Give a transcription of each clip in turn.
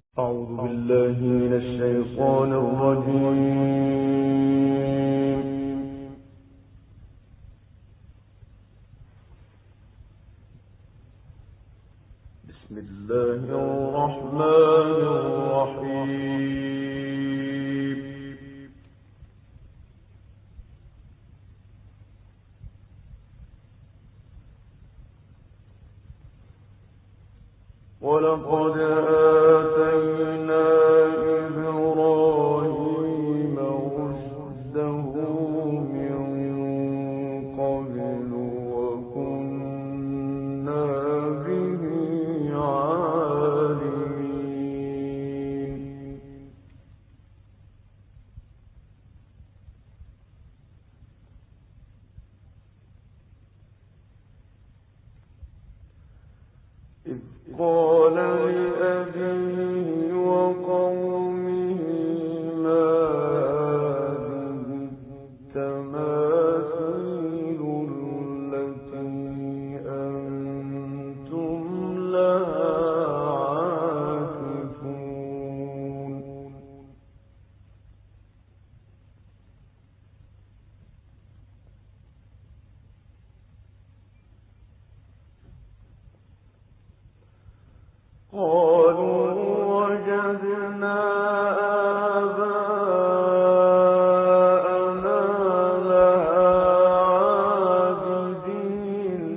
أعوذ بالله من الشيطان الرجيم. بسم الله الرحمن الرحيم. ولقد آتينا إبراهيم رشده من قبل وكنا به عالمين. إذ قال لأبيه وقومه ما هذه التماثيل التي أنتم لها عاكفون. قالوا وجدنا آباءنا لها عابدين.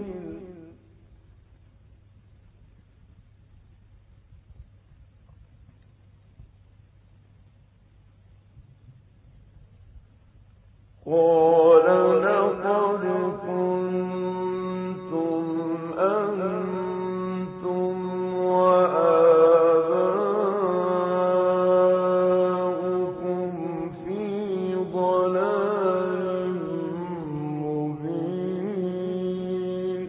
قال لقد كنتم أنتم وآباؤكم في ضلال مبين.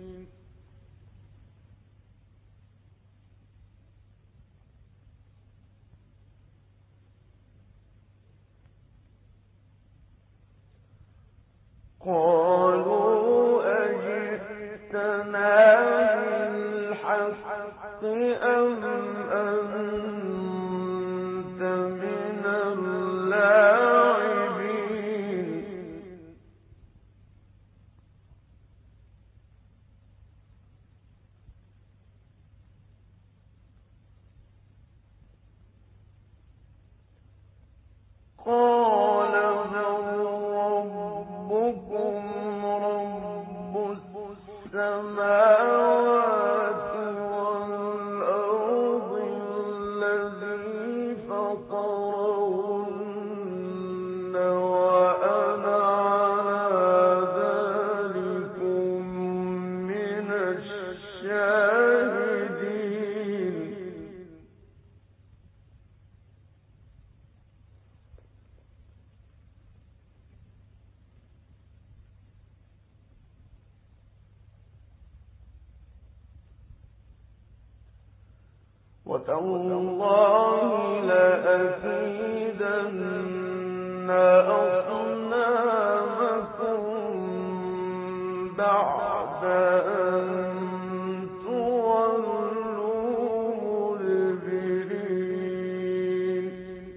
قالوا أجئتنا بالحق أم أنت من اللاعبين. قال بل ربكم رب السماوات والأرض الذي فطرهن وأنا على ذلكم من الشاهدين. وتالله لأكيدن أصنامكم بعد أن تولوا مدبرين.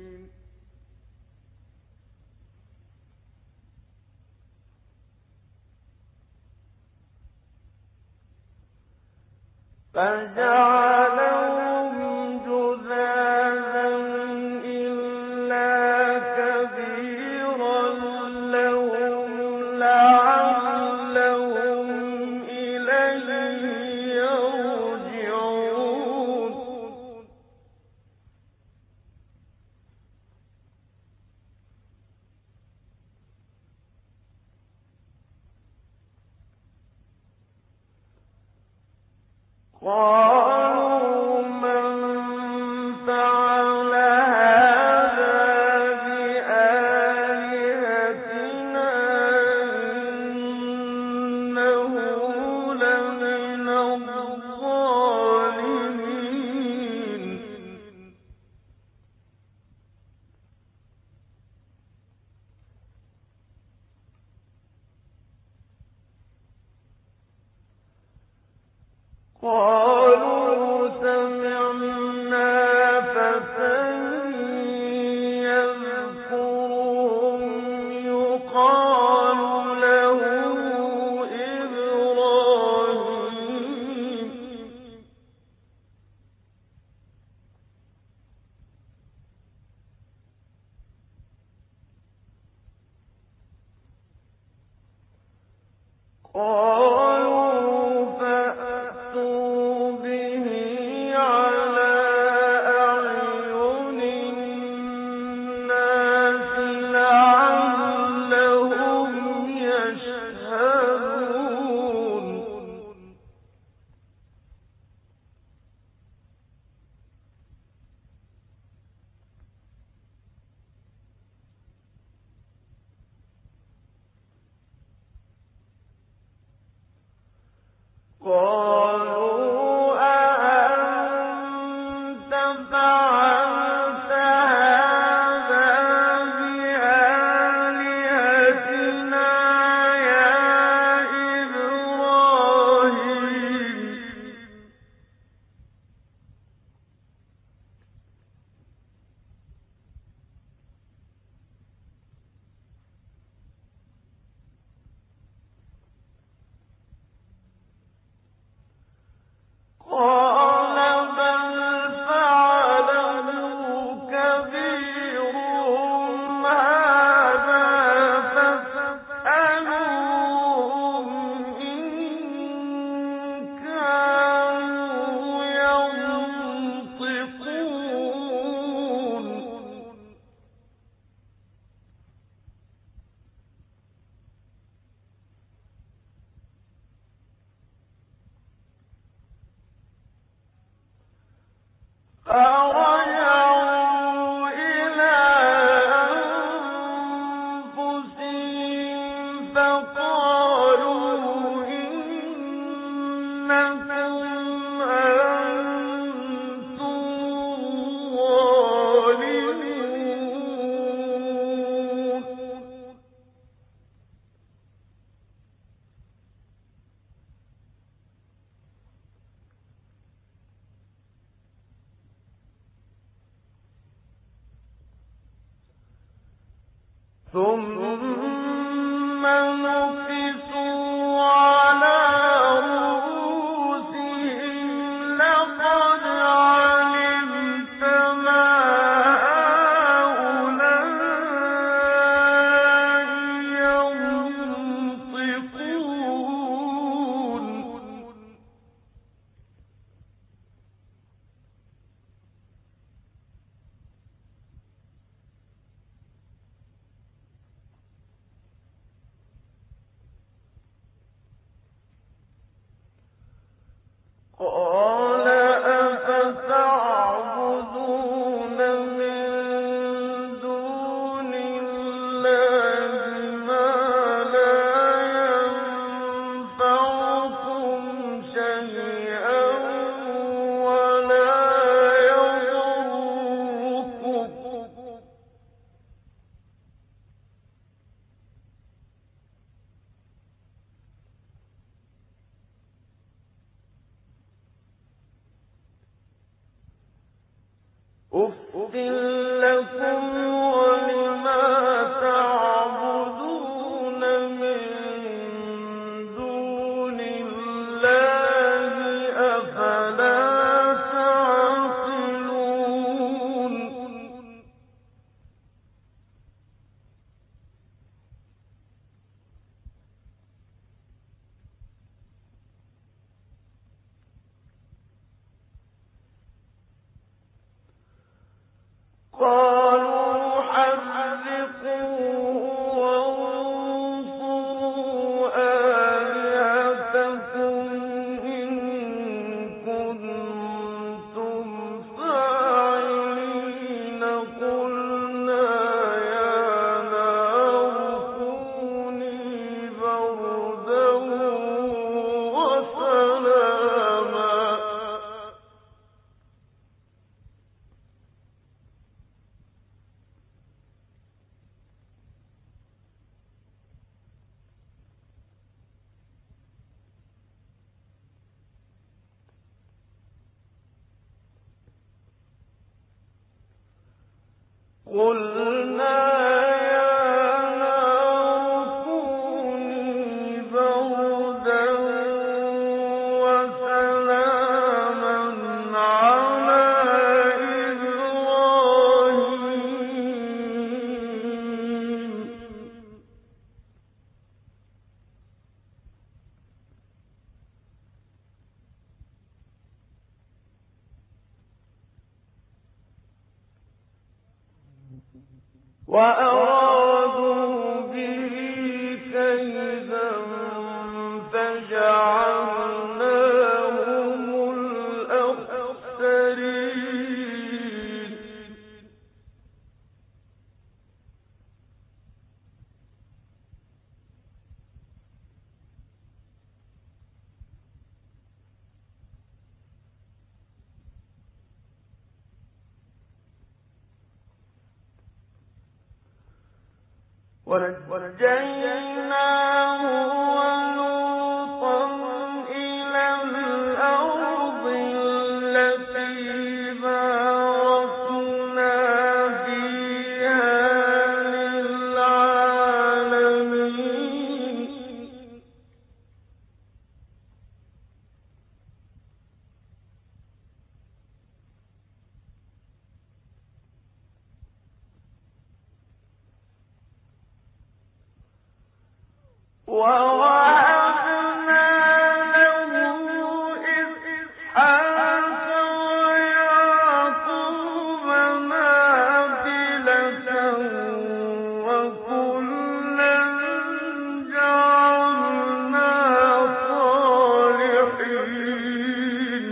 فجعلهم جذاذا إلا كبيرا لهم لعلهم إليه يرجعون. قالوا من فعل هذا بآلهتنا إنه لمن الظالمين. قالوا سمعنا ثم نقصوا على رؤوسهم لقد علمت ما هؤلاء ينطقون قال أفتعبدون من دون الله ما لا ينفعكم شيئا ولا يضركم أُفٍّ لكم ولما تعبدون من دون الله أفلا تعقلون قالوا حرقوه وانصروا آلهتكم إن كنتم فاعلين قلنا يا نار كوني بردا وسلاما قلنا يا نار كوني بردا وسلاما على إبراهيم وأرادوا به كيدا فجعلناهم الأخسرين ونجيناه ولوطا إلى الأرض التي باركنا فيها للعالمين ووهبنا له إسحاق ويعقوب نافلة وكلا جعلنا صالحين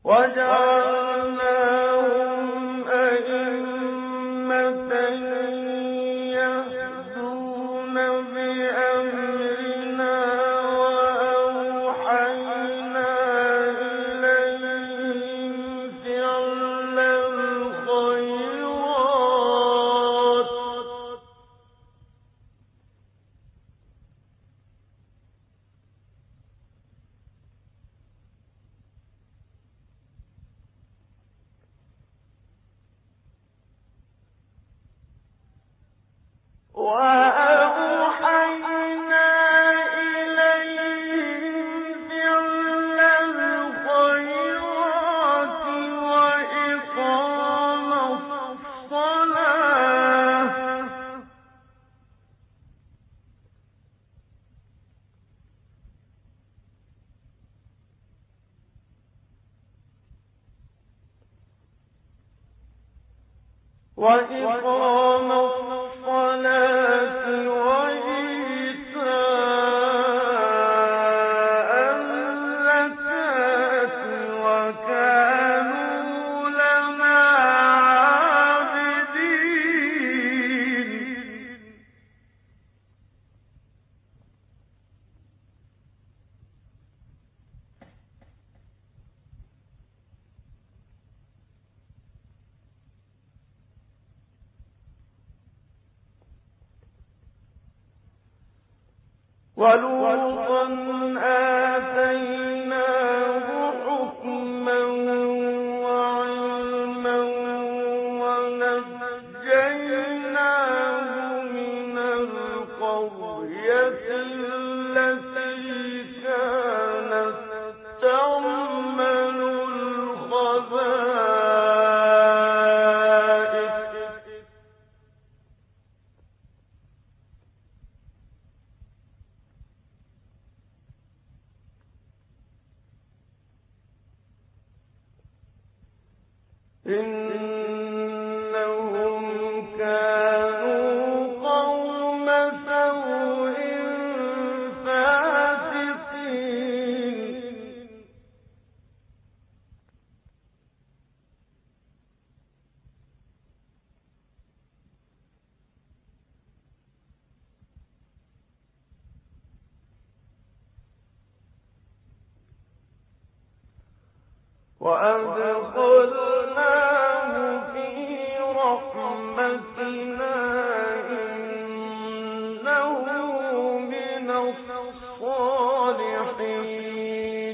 وجعلناهم أئمة يهدون بأمرنا وأوحينا إليهم فعل الخيرات وأوحينا إليهم فعل الخيرات وإقام الصلاة وإقام الصلاة وإيتاء الزكاة وكانوا لنا عابدين ولوطا آتيناه حكما وعلما ونجيناه من القرية التي كانت تعمل الخبائث إنهم كانوا قوم سوء فاسقين وأدخلناه في رحمتنا إنه من الصالحين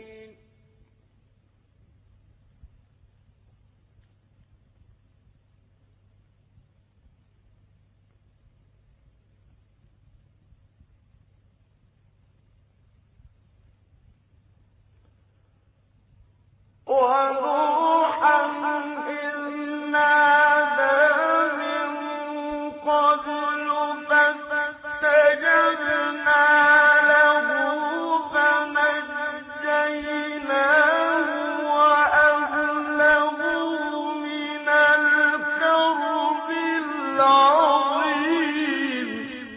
ونوحا إذ نادى من قبل فاستجبنا له فنجيناه وأهله من الكرب العظيم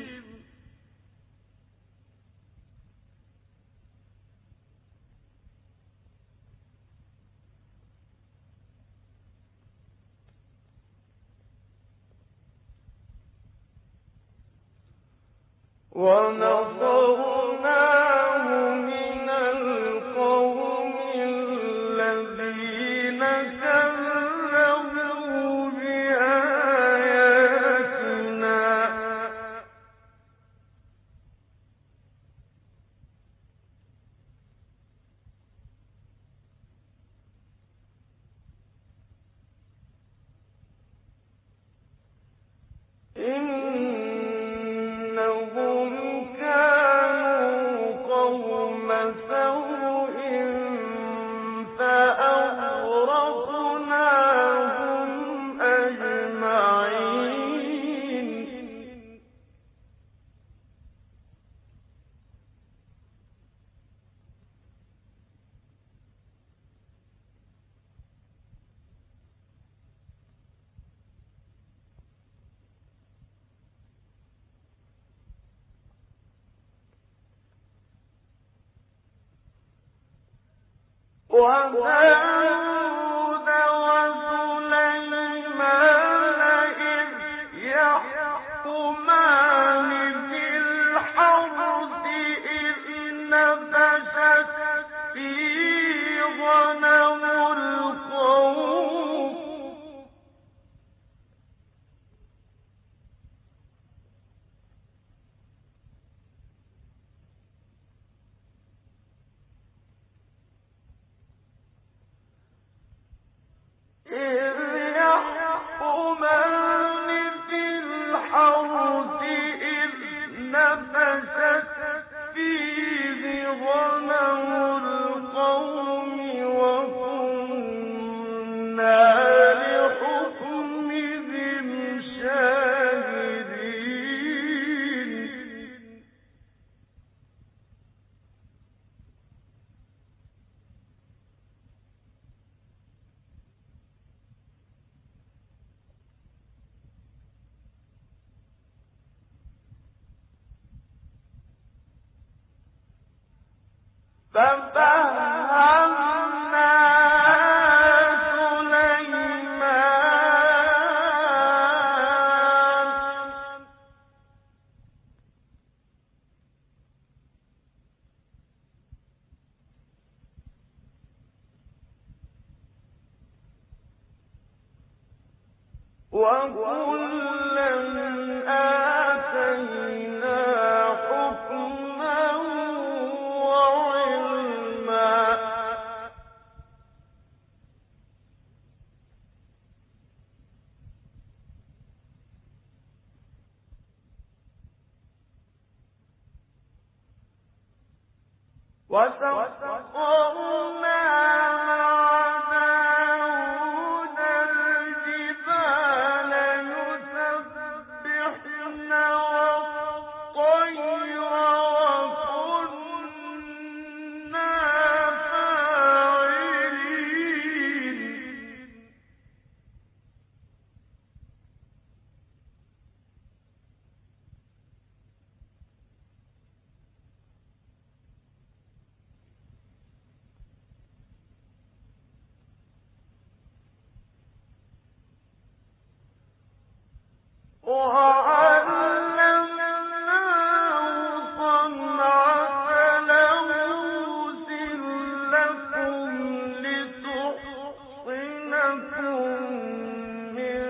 ونصرناه من القوم الذين كذبوا بآياتنا إنهم كانوا وَدَاوُودَ وَسُلَيْمَانَ إِذْ يَحْكُمَانِ فِي الْحَرْثِ إِذْ نَفَشَتْ فِيهِ غَنَمُ الْقَوْمِ وَكُنَّا لِحُكْمِهِمْ شَاهِدِينَ فَفَهَّمْنَا سُلَيْمَانَ وَكُلًّا آتَيْنَا حُكْمًا وَعِلْمًا ۚ وَسَخَّرْنَا مَعَ دَاوُودَ الْجِبَالَ يُسَبِّحْنَ وَالطَّيْرَ وَكُنَّا فَاعِلِينَ وَعَلَّمْنَاهُ صَنْعَةَ لَبُوسٍ لَّكُمْ لِتُحْصِنَكُم مِّن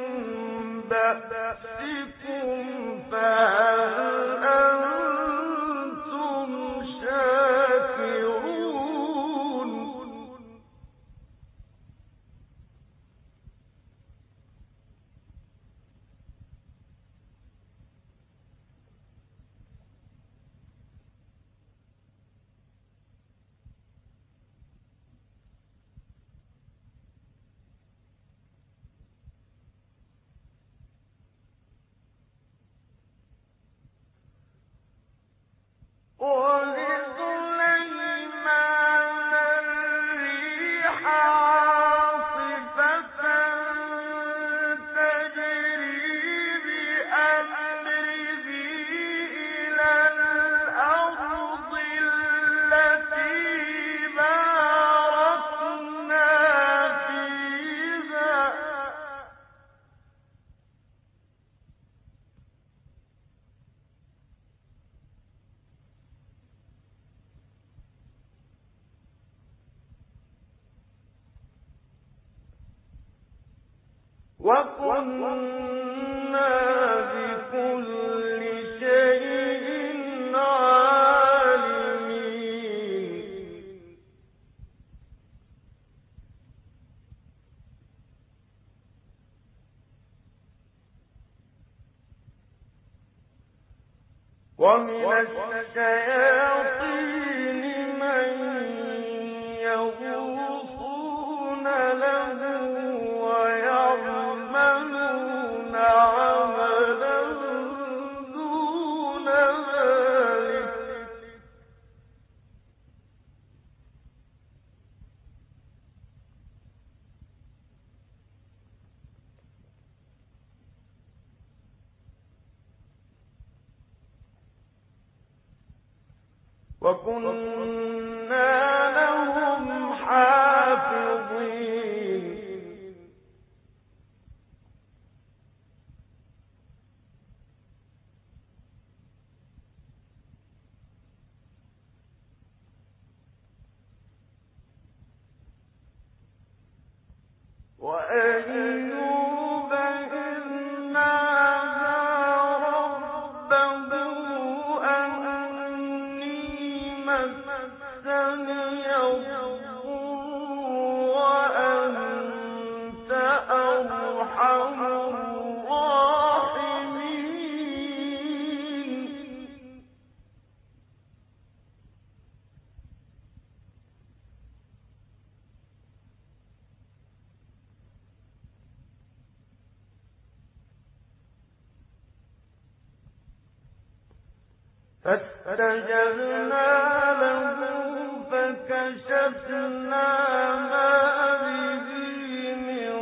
بَأْسِكُمْ فَهَلْ أَنتُمْ شَاكِرُونَ وَلِسُلَيْمَانَ الرِّيحَ عَاصِفَةً تَجْرِي بِأَمْرِهِ إِلَى الْأَرْضِ الَّتِي بَارَكْنَا فِيهَا وَكُنَّا بِكُلِّ شَيْءٍ عَالِمِينَ وَمِنَ الشَّيَاطِينِ مَن يَغُوصُونَ لَهُ وَيَعْمَلُونَ عَمَلًا دُونَ ذَٰلِكَ ۖ وَكُنَّا لَهُمْ حَافِظِينَ الضر وأنت أرحم الراحمين. فاستجبنا له فكشفنا ما به من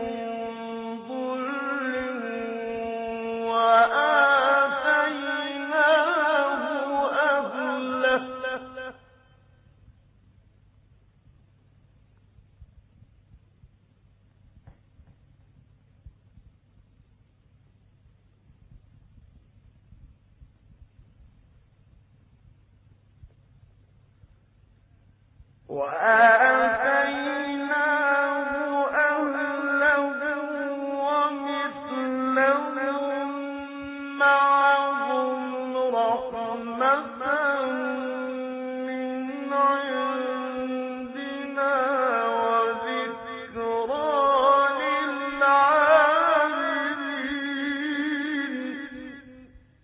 ضر وآتيناه أهله ومثلهم معهم رحمة من عندنا وذكرى للعابدين.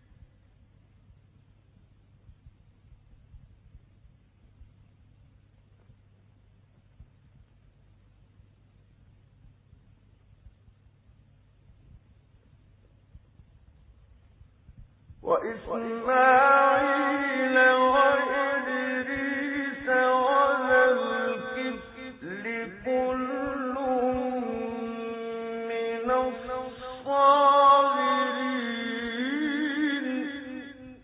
وإسماعيل وإدريس وذا الكفل كل من الصابرين.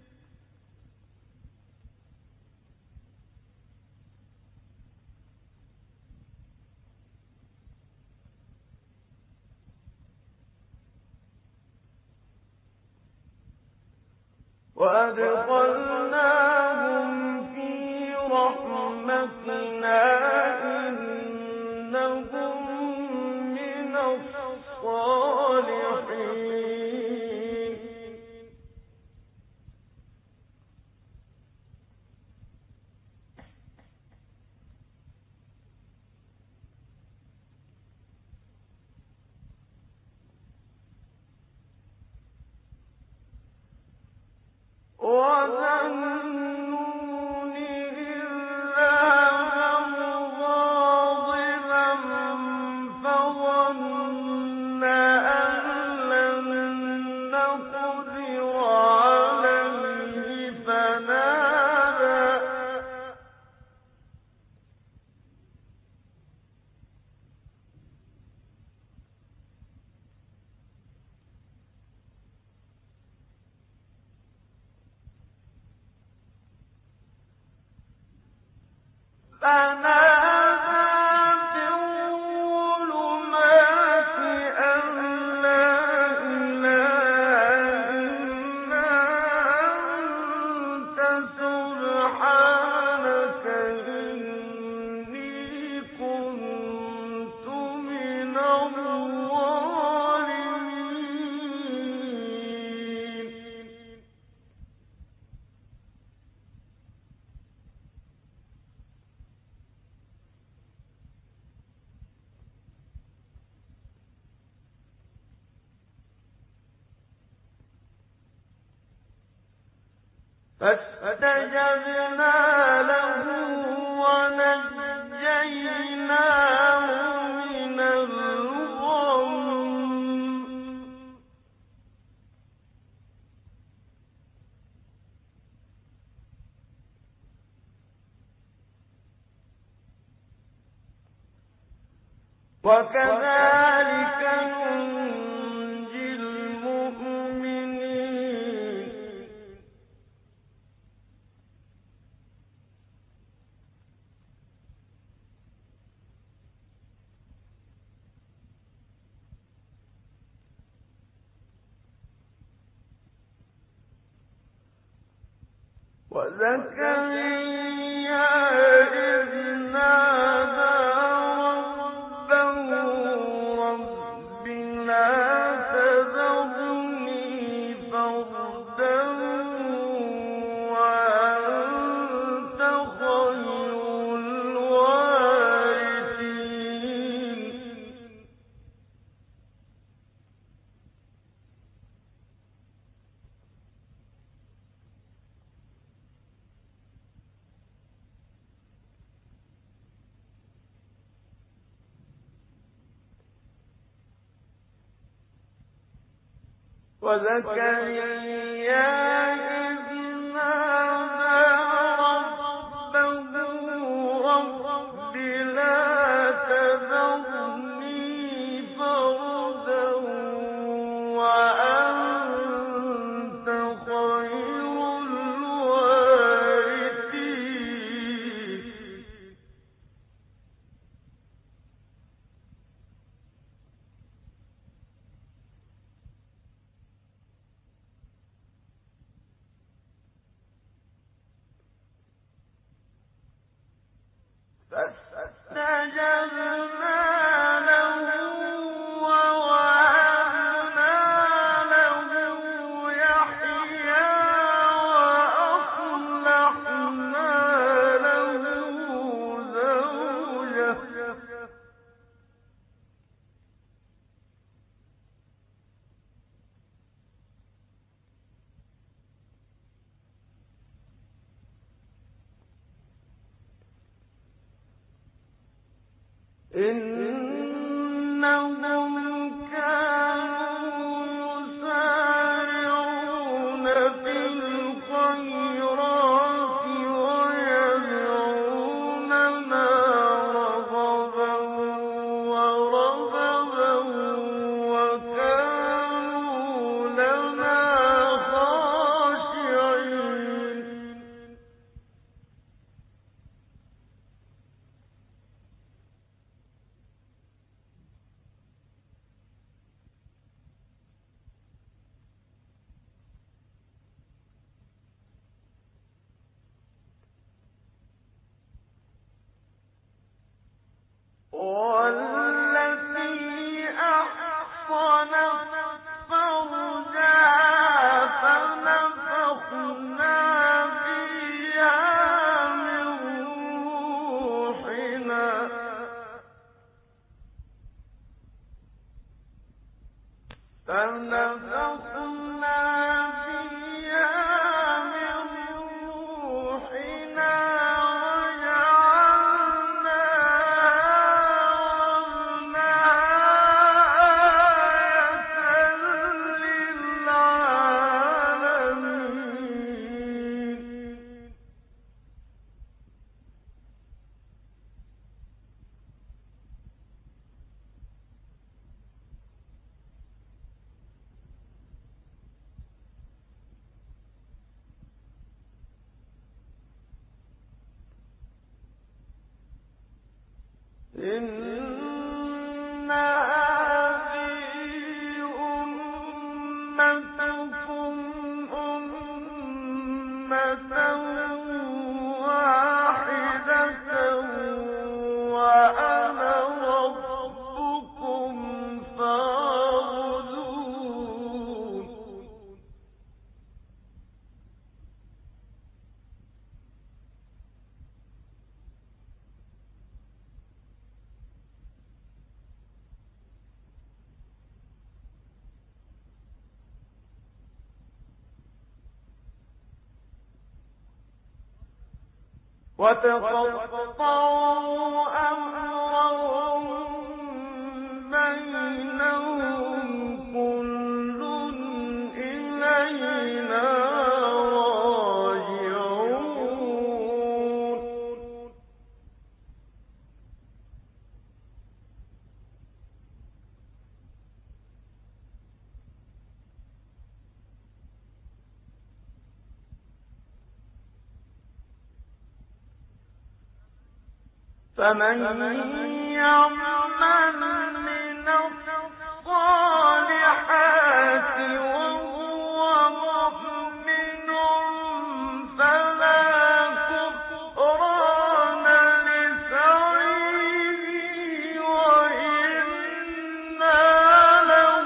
وأدخلناهم في رحمتنا إنهم من الصالحين. وذا النون إذ ذهب مغاضبا فظن أن لن نقدر عليه فنادى في الظلمات أن لا إله إلا أنت سبحانك إني كنت من الظالمين. فاستجبنا له ونجيناه من الغم وكذلك ننجي المؤمنين. وزكريا إذ نادى ربه رب لا تذرني فردا وأنت خير وتقطعوا أمرهم بينهم كل إلينا راجعون فمن يعمل من الصالحات وهو مؤمن فلا كفران لسعيه وإنا له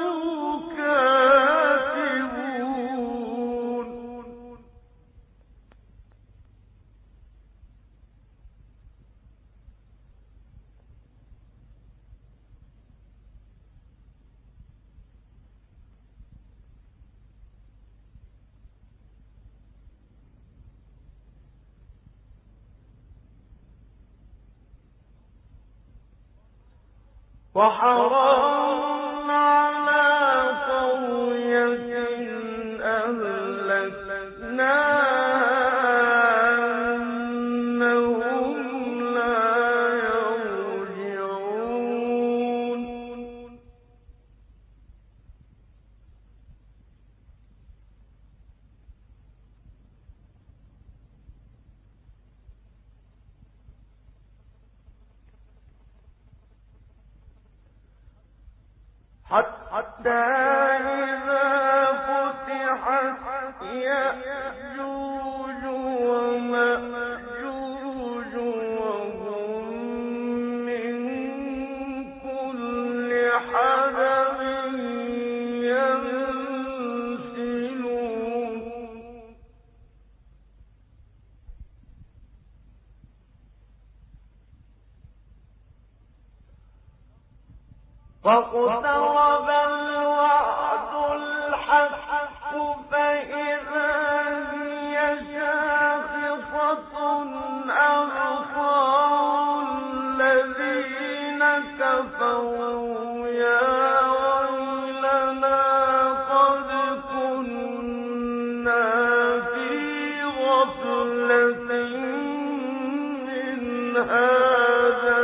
كاتبون وحرام على قرية حتى إذا فتحت يأجوج ومأجوج وهم من كل حدب ينسلون فاقترب الوعد الحق فإذا هي شاخصة أبصار الذين كفروا يا ويلنا قد كنا في غفلة من هذا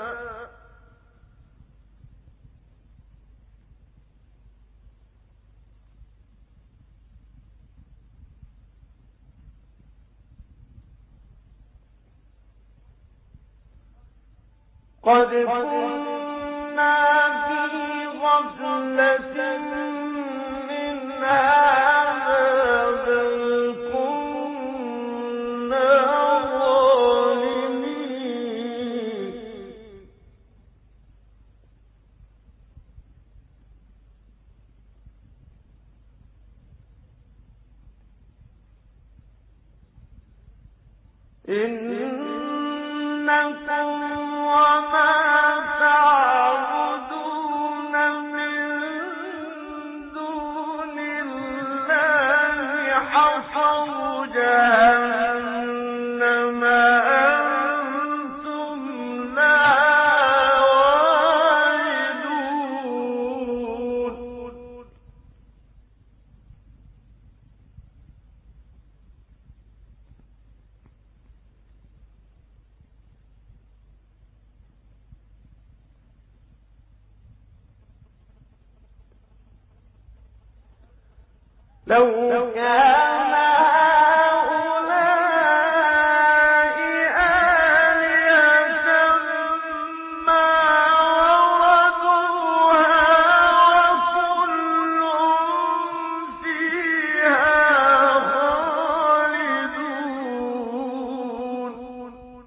قد كنا في غفلة من هذا بل كنا ظالمين إنكم وما تعبدون من دون الله حصب جهنم أنتم لها واردون لو كان هؤلاء آلهة ما وردوها وكل فيها خالدون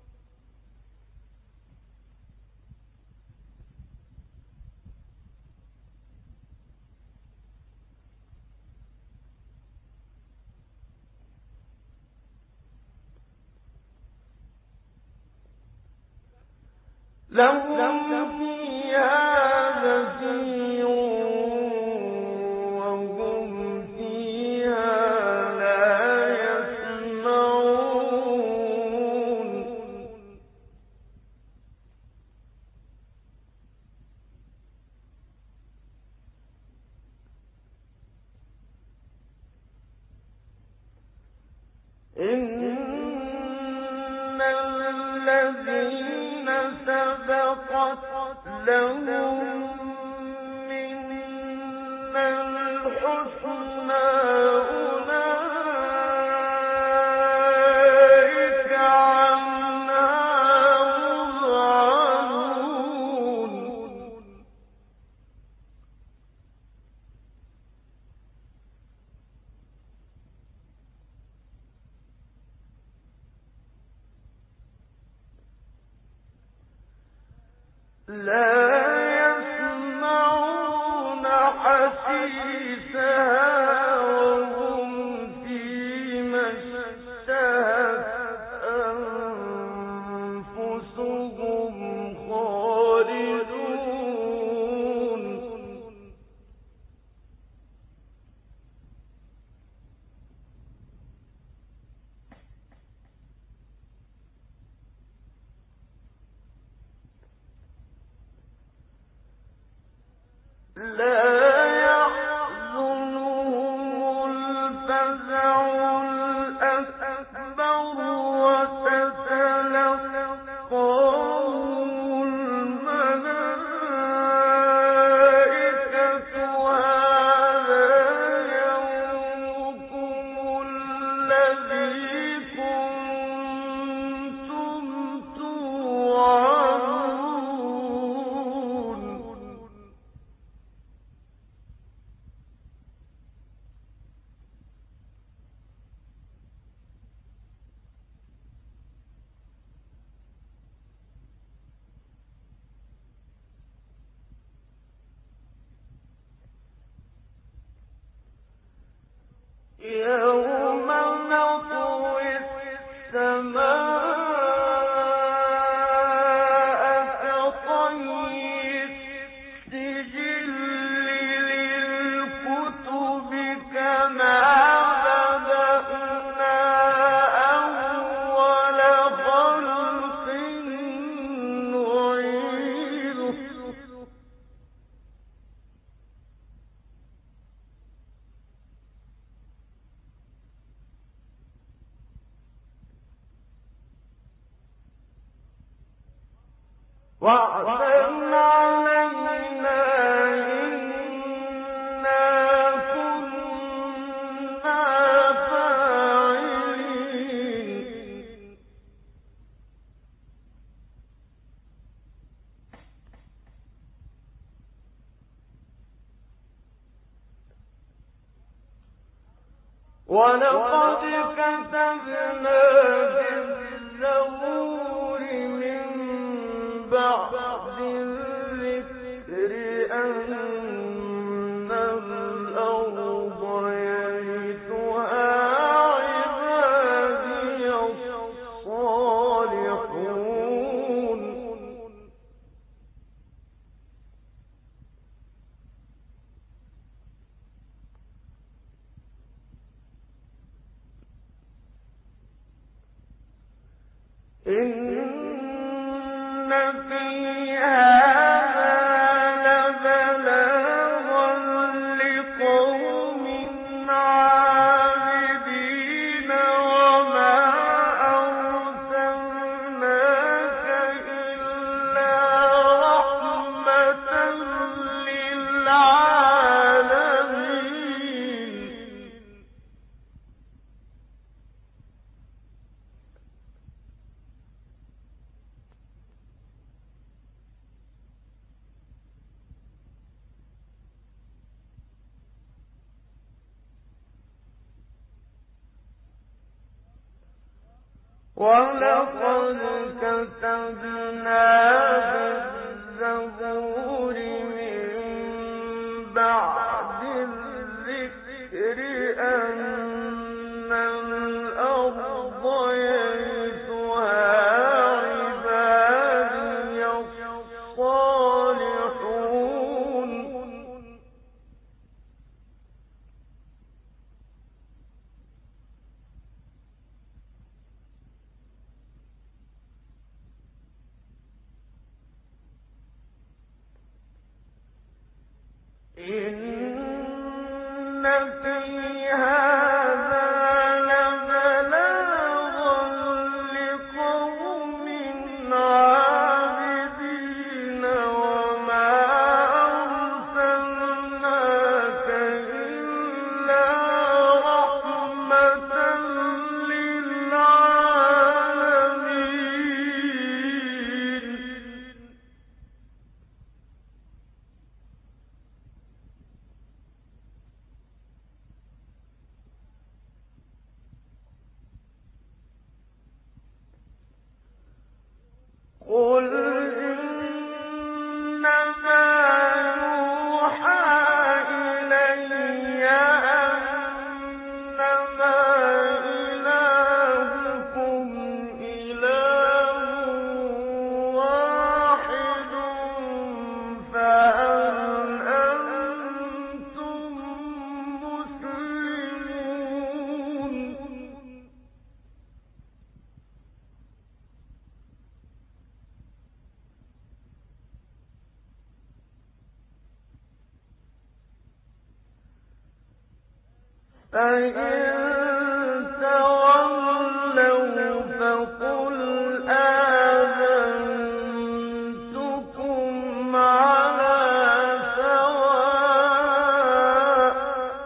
لهم فيها زفير وهم فيها لا يسمعون إن الذين سبقت لهم منا الحسنى أولئك عنها مبعدون لا يسمعون حسيسها وهم فيما اشتهت أنفسهم خالدون لا يحزنهم الفزع الأكبر وتتلقاهم الملائكة هذا يومكم الذي كنتم توعدون ولقد كتبنا في الزبور من بعد الذكر أن الأرض يرثها عبادي الصالحون إن في هذا لبلاغا لقوم عابدين وما أرسلناك إلا رحمة للعالمين ولقد كتبنا في الزبور من بعد الذكر أن الأرض يرثها عبادي الصالحون إن في هذا لبلاغا لقوم عابدين وما أرسلناك إلا رحمة للعالمين قل إنما يوحى إلي أنما إلهكم إله واحد فهل أنتم مسلمون فإن تولوا فقل آذنتكم على سواء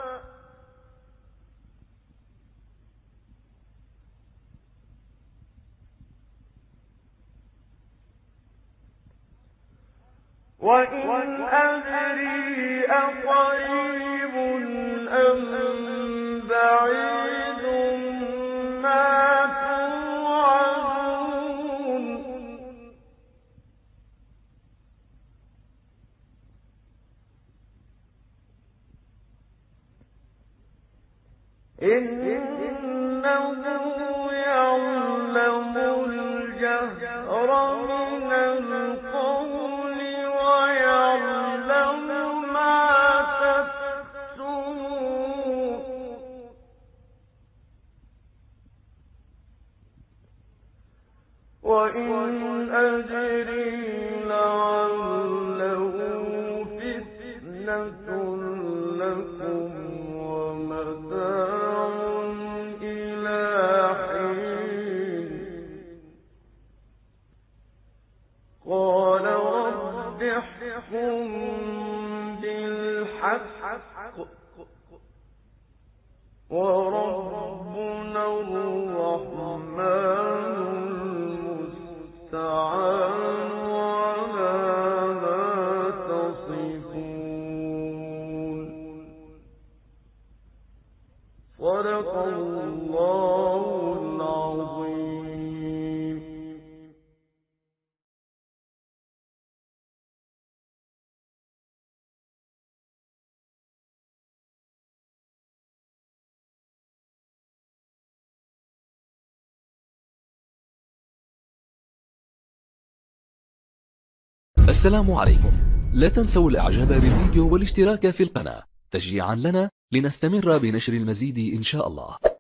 وإن أدري أقريب أم بعيد ما توعدون إنه يعلم الجهر من القول ويعلم ما تكتمون وإن أدري لعله فتنة لكم ومتاع إلى حين قال احكم بالحق وربنا الرحمن المستعان على ما تصفون. صدق الله العظيم. السلام عليكم. لا تنسوا الاعجاب بالفيديو والاشتراك في القناة تشجيعا لنا لنستمر بنشر المزيد إن شاء الله.